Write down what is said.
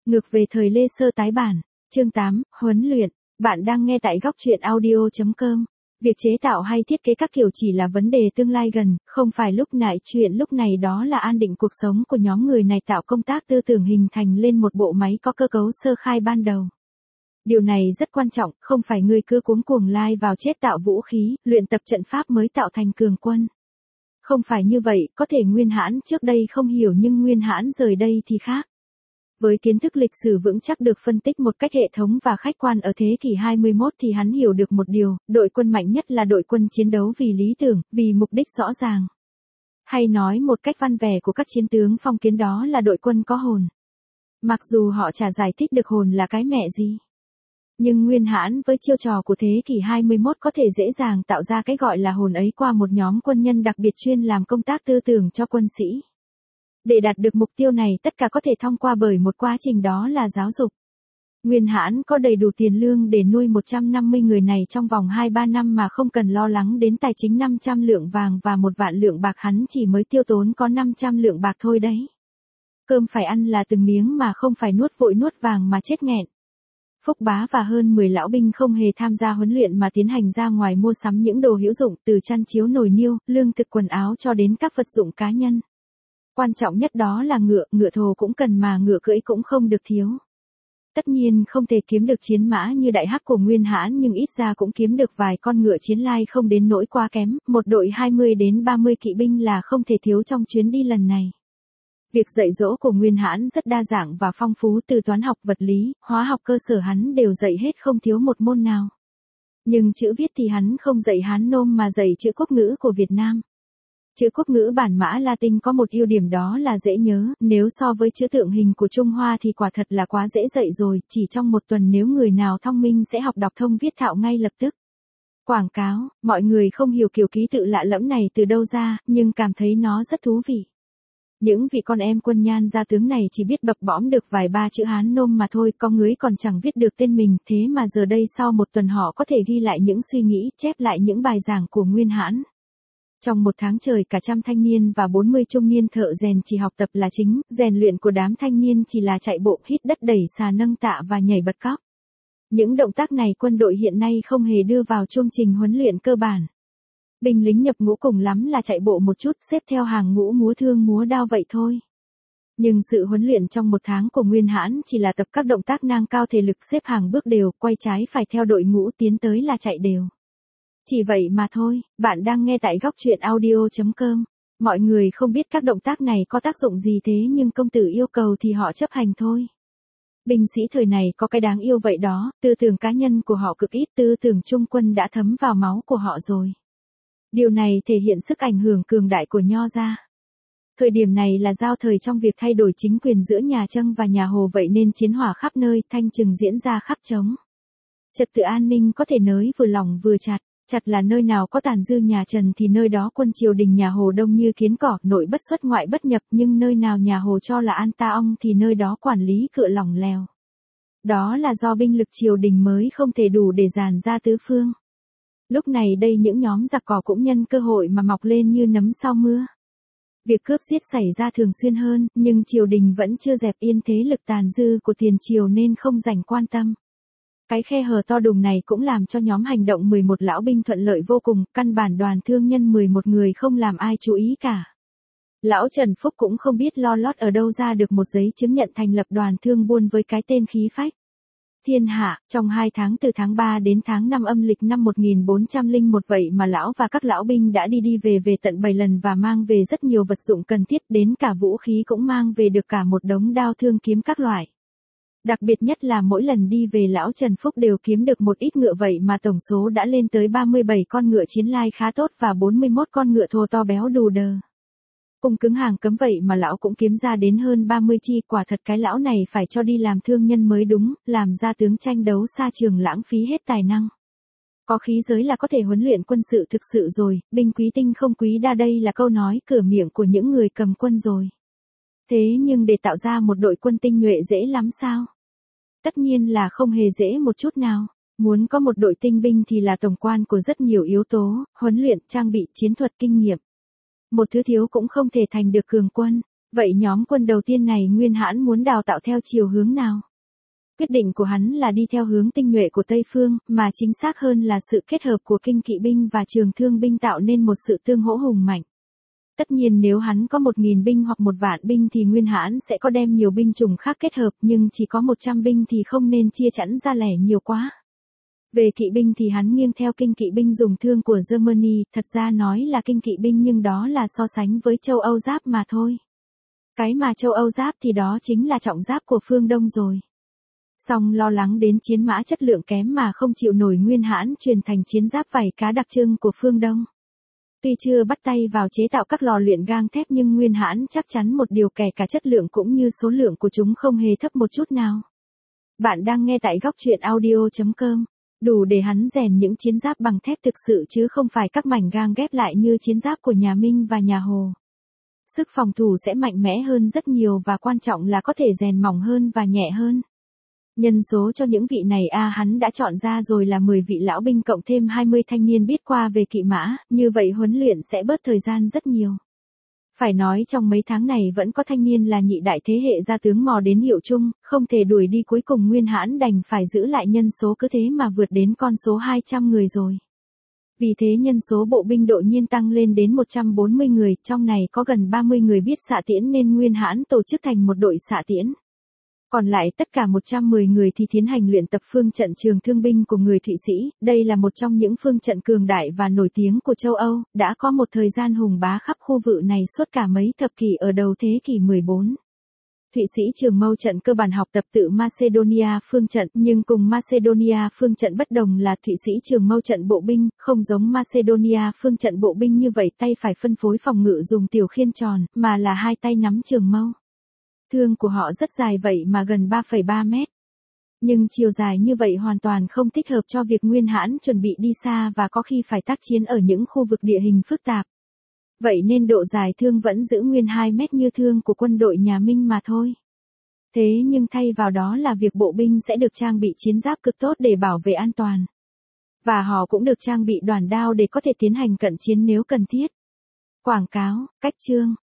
Ngược về thời Lê Sơ tái bản, chương 8, huấn luyện, bạn đang nghe tại góc truyện audio.com. Việc chế tạo hay thiết kế các kiểu chỉ là vấn đề tương lai gần, không phải lúc nãy chuyện lúc này đó là an định cuộc sống của nhóm người này tạo công tác tư tưởng hình thành lên một bộ máy có cơ cấu sơ khai ban đầu. Điều này rất quan trọng, không phải người cứ cuống cuồng lai vào chế tạo vũ khí, luyện tập trận pháp mới tạo thành cường quân. Không phải như vậy, có thể Nguyên Hãn trước đây không hiểu nhưng Nguyên Hãn rời đây thì khác. Với kiến thức lịch sử vững chắc được phân tích một cách hệ thống và khách quan ở thế kỷ 21 thì hắn hiểu được một điều, đội quân mạnh nhất là đội quân chiến đấu vì lý tưởng, vì mục đích rõ ràng. Hay nói một cách văn vẻ của các chiến tướng phong kiến đó là đội quân có hồn. Mặc dù họ chả giải thích được hồn là cái mẹ gì. Nhưng Nguyên Hãn với chiêu trò của thế kỷ 21 có thể dễ dàng tạo ra cái gọi là hồn ấy qua một nhóm quân nhân đặc biệt chuyên làm công tác tư tưởng cho quân sĩ. Để đạt được mục tiêu này tất cả có thể thông qua bởi một quá trình đó là giáo dục. Nguyên Hãn có đầy đủ tiền lương để nuôi 150 người này trong vòng 2-3 năm mà không cần lo lắng đến tài chính 500 lượng vàng và 1 vạn lượng bạc, hắn chỉ mới tiêu tốn có 500 lượng bạc thôi đấy. Cơm phải ăn là từng miếng mà không phải nuốt vội nuốt vàng mà chết nghẹn. Phúc Bá và hơn 10 lão binh không hề tham gia huấn luyện mà tiến hành ra ngoài mua sắm những đồ hữu dụng từ chăn chiếu nồi niêu, lương thực quần áo cho đến các vật dụng cá nhân. Quan trọng nhất đó là ngựa thồ cũng cần mà ngựa cưỡi cũng không được thiếu. Tất nhiên không thể kiếm được chiến mã như đại hắc của Nguyên Hãn nhưng ít ra cũng kiếm được vài con ngựa chiến lai không đến nỗi quá kém, một đội 20 đến 30 kỵ binh là không thể thiếu trong chuyến đi lần này. Việc dạy dỗ của Nguyên Hãn rất đa dạng và phong phú, từ toán học, vật lý, hóa học cơ sở hắn đều dạy hết không thiếu một môn nào. Nhưng chữ viết thì hắn không dạy Hán nôm mà dạy chữ quốc ngữ của Việt Nam. Chữ quốc ngữ bản mã Latin có một ưu điểm đó là dễ nhớ, nếu so với chữ tượng hình của Trung Hoa thì quả thật là quá dễ dạy rồi, chỉ trong một tuần nếu người nào thông minh sẽ học đọc thông viết thạo ngay lập tức. Quảng cáo, mọi người không hiểu kiểu ký tự lạ lẫm này từ đâu ra, nhưng cảm thấy nó rất thú vị. Những vị con em quân nhan gia tướng này chỉ biết bập bõm được vài ba chữ Hán nôm mà thôi, con ngưới còn chẳng viết được tên mình, thế mà giờ đây sau một tuần họ có thể ghi lại những suy nghĩ, chép lại những bài giảng của Nguyên Hãn. Trong một tháng trời cả trăm thanh niên và 40 trung niên thợ rèn chỉ học tập là chính, rèn luyện của đám thanh niên chỉ là chạy bộ, hít đất, đẩy xà, nâng tạ và nhảy bật cóc. Những động tác này quân đội hiện nay không hề đưa vào chương trình huấn luyện cơ bản. Binh lính nhập ngũ cùng lắm là chạy bộ một chút, xếp theo hàng ngũ múa thương múa đao vậy thôi. Nhưng sự huấn luyện trong một tháng của Nguyên Hãn chỉ là tập các động tác nâng cao thể lực, xếp hàng bước đều, quay trái phải theo đội ngũ tiến tới là chạy đều. Chỉ vậy mà thôi, bạn đang nghe tại góc truyện audio.com. Mọi người không biết các động tác này có tác dụng gì thế nhưng công tử yêu cầu thì họ chấp hành thôi. Binh sĩ thời này có cái đáng yêu vậy đó, tư tưởng cá nhân của họ cực ít, tư tưởng trung quân đã thấm vào máu của họ rồi. Điều này thể hiện sức ảnh hưởng cường đại của Nho gia. Thời điểm này là giao thời trong việc thay đổi chính quyền giữa nhà Trâng và nhà Hồ, vậy nên chiến hỏa khắp nơi, thanh trừng diễn ra khắp trống. Trật tự an ninh có thể nới vừa lỏng vừa chặt. Chặt là nơi nào có tàn dư nhà Trần thì nơi đó quân triều đình nhà Hồ đông như kiến cỏ, nội bất xuất ngoại bất nhập, nhưng nơi nào nhà Hồ cho là an ta ong thì nơi đó quản lý cựa lỏng lèo. Đó là do binh lực triều đình mới không thể đủ để dàn ra tứ phương. Lúc này đây những nhóm giặc cỏ cũng nhân cơ hội mà mọc lên như nấm sau mưa. Việc cướp giết xảy ra thường xuyên hơn, nhưng triều đình vẫn chưa dẹp yên thế lực tàn dư của tiền triều nên không dành quan tâm. Cái khe hở to đùng này cũng làm cho nhóm hành động 11 lão binh thuận lợi vô cùng, căn bản đoàn thương nhân 11 người không làm ai chú ý cả. Lão Trần Phúc cũng không biết lo lót ở đâu ra được một giấy chứng nhận thành lập đoàn thương buôn với cái tên khí phách thiên hạ. Trong 2 tháng từ tháng 3 đến tháng 5 âm lịch năm 1401 vậy mà lão và các lão binh đã đi về tận 7 lần và mang về rất nhiều vật dụng cần thiết, đến cả vũ khí cũng mang về được cả một đống đao thương kiếm các loại. Đặc biệt nhất là mỗi lần đi về lão Trần Phúc đều kiếm được một ít ngựa, vậy mà tổng số đã lên tới 37 con ngựa chiến lai khá tốt và 41 con ngựa thồ to béo đù đờ. Cung cứng hàng cấm vậy mà lão cũng kiếm ra đến hơn 30 chi, quả thật cái lão này phải cho đi làm thương nhân mới đúng, làm ra tướng tranh đấu xa trường lãng phí hết tài năng. Có khí giới là có thể huấn luyện quân sự thực sự rồi, binh quý tinh không quý đa đây là câu nói cửa miệng của những người cầm quân rồi. Thế nhưng để tạo ra một đội quân tinh nhuệ dễ lắm sao? Tất nhiên là không hề dễ một chút nào. Muốn có một đội tinh binh thì là tổng quan của rất nhiều yếu tố, huấn luyện, trang bị, chiến thuật, kinh nghiệm. Một thứ thiếu cũng không thể thành được cường quân. Vậy nhóm quân đầu tiên này Nguyên Hãn muốn đào tạo theo chiều hướng nào? Quyết định của hắn là đi theo hướng tinh nhuệ của Tây Phương, mà chính xác hơn là sự kết hợp của kinh kỵ binh và trường thương binh tạo nên một sự tương hỗ hùng mạnh. Tất nhiên nếu hắn có 1.000 binh hoặc 1.000 binh thì Nguyên Hãn sẽ có đem nhiều binh chủng khác kết hợp, nhưng chỉ có 100 binh thì không nên chia chẵn ra lẻ nhiều quá. Về kỵ binh thì hắn nghiêng theo kinh kỵ binh dùng thương của Germany, thật ra nói là kinh kỵ binh nhưng đó là so sánh với châu Âu giáp mà thôi. Cái mà châu Âu giáp thì đó chính là trọng giáp của phương Đông rồi. Song lo lắng đến chiến mã chất lượng kém mà không chịu nổi, Nguyên Hãn truyền thành chiến giáp vảy cá đặc trưng của phương Đông. Tuy chưa bắt tay vào chế tạo các lò luyện gang thép nhưng Nguyên Hãn chắc chắn một điều, kể cả chất lượng cũng như số lượng của chúng không hề thấp một chút nào. Bạn đang nghe tại góc truyện audio.com. Đủ để hắn rèn những chiến giáp bằng thép thực sự chứ không phải các mảnh gang ghép lại như chiến giáp của nhà Minh và nhà Hồ. Sức phòng thủ sẽ mạnh mẽ hơn rất nhiều và quan trọng là có thể rèn mỏng hơn và nhẹ hơn. Nhân số cho những vị này hắn đã chọn ra rồi là 10 vị lão binh cộng thêm 20 thanh niên biết qua về kỵ mã, như vậy huấn luyện sẽ bớt thời gian rất nhiều. Phải nói trong mấy tháng này vẫn có thanh niên là nhị đại thế hệ gia tướng mò đến hiệu chung, không thể đuổi đi, cuối cùng Nguyên Hãn đành phải giữ lại nhân số, cứ thế mà vượt đến con số 200 người rồi. Vì thế nhân số bộ binh đột nhiên tăng lên đến 140 người, trong này có gần 30 người biết xạ tiễn nên Nguyên Hãn tổ chức thành một đội xạ tiễn. Còn lại tất cả 110 người thì tiến hành luyện tập phương trận trường thương binh của người Thụy Sĩ, đây là một trong những phương trận cường đại và nổi tiếng của châu Âu, đã có một thời gian hùng bá khắp khu vực này suốt cả mấy thập kỷ ở đầu thế kỷ 14. Thụy Sĩ trường mâu trận cơ bản học tập tự Macedonia phương trận, nhưng cùng Macedonia phương trận bất đồng là Thụy Sĩ trường mâu trận bộ binh, không giống Macedonia phương trận bộ binh như vậy tay phải phân phối phòng ngự dùng tiểu khiên tròn, mà là hai tay nắm trường mâu. Thương của họ rất dài vậy mà gần 3,3 mét. Nhưng chiều dài như vậy hoàn toàn không thích hợp cho việc Nguyên Hãn chuẩn bị đi xa và có khi phải tác chiến ở những khu vực địa hình phức tạp. Vậy nên độ dài thương vẫn giữ nguyên 2 mét như thương của quân đội nhà Minh mà thôi. Thế nhưng thay vào đó là việc bộ binh sẽ được trang bị chiến giáp cực tốt để bảo vệ an toàn. Và họ cũng được trang bị đoản đao để có thể tiến hành cận chiến nếu cần thiết. Quảng cáo, cách chương.